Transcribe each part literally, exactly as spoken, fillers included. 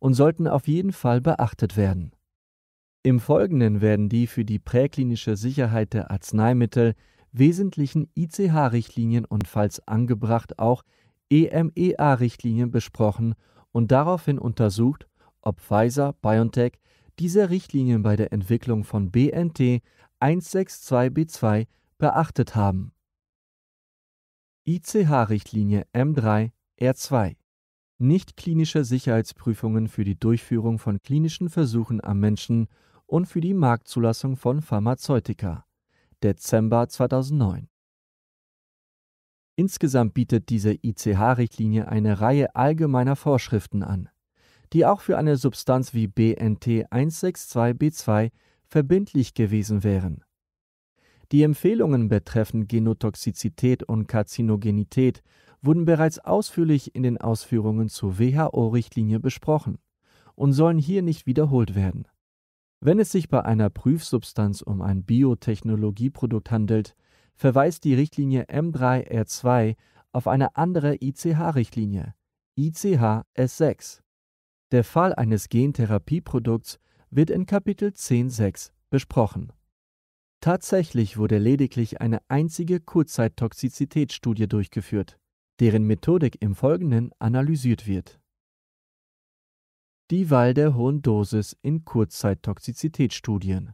und sollten auf jeden Fall beachtet werden. Im Folgenden werden die für die präklinische Sicherheit der Arzneimittel wesentlichen I C H-Richtlinien und falls angebracht auch E M E A-Richtlinien besprochen und daraufhin untersucht, ob Pfizer-BioNTech diese Richtlinien bei der Entwicklung von B N T eins sechs zwei B zwei beachtet haben. I C H-Richtlinie M drei R zwei Nicht-klinische Sicherheitsprüfungen für die Durchführung von klinischen Versuchen am Menschen und für die Marktzulassung von Pharmazeutika. Dezember zweitausendneun. Insgesamt bietet diese I C H-Richtlinie eine Reihe allgemeiner Vorschriften an, die auch für eine Substanz wie B N T eins sechs zwei B zwei verbindlich gewesen wären. Die Empfehlungen betreffend Genotoxizität und Karzinogenität wurden bereits ausführlich in den Ausführungen zur W H O-Richtlinie besprochen und sollen hier nicht wiederholt werden. Wenn es sich bei einer Prüfsubstanz um ein Biotechnologieprodukt handelt, verweist die Richtlinie M drei R zwei auf eine andere I C H-Richtlinie, I C H S sechs. Der Fall eines Gentherapieprodukts wird in Kapitel zehn Punkt sechs besprochen. Tatsächlich wurde lediglich eine einzige Kurzzeittoxizitätsstudie durchgeführt, deren Methodik im Folgenden analysiert wird. Die Wahl der hohen Dosis in Kurzzeittoxizitätsstudien.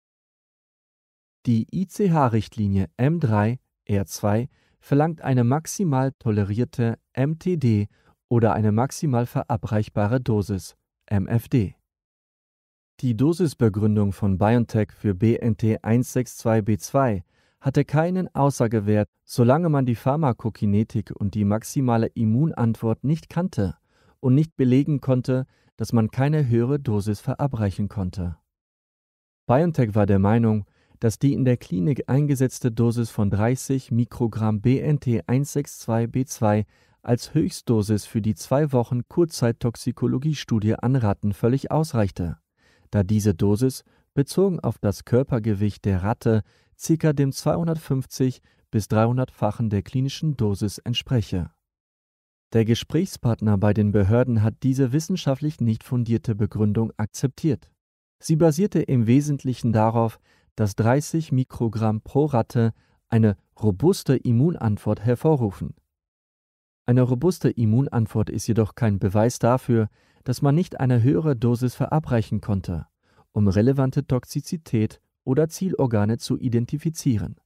Die I C H-Richtlinie M drei R zwei verlangt eine maximal tolerierte M T D oder eine maximal verabreichbare Dosis M F D. Die Dosisbegründung von BioNTech für B N T eins sechs zwei B zwei hatte keinen Aussagewert, solange man die Pharmakokinetik und die maximale Immunantwort nicht kannte und nicht belegen konnte, dass man keine höhere Dosis verabreichen konnte. BioNTech war der Meinung, dass die in der Klinik eingesetzte Dosis von dreißig Mikrogramm B N T eins sechs zwei B zwei als Höchstdosis für die zwei Wochen Kurzzeittoxikologiestudie an Ratten völlig ausreichte, da diese Dosis, bezogen auf das Körpergewicht der Ratte, ca. dem zweihundertfünfzig bis dreihundert-fachen der klinischen Dosis entspreche. Der Gesprächspartner bei den Behörden hat diese wissenschaftlich nicht fundierte Begründung akzeptiert. Sie basierte im Wesentlichen darauf, dass dreißig Mikrogramm pro Ratte eine robuste Immunantwort hervorrufen. Eine robuste Immunantwort ist jedoch kein Beweis dafür, dass man nicht eine höhere Dosis verabreichen konnte, um relevante Toxizität oder Zielorgane zu identifizieren.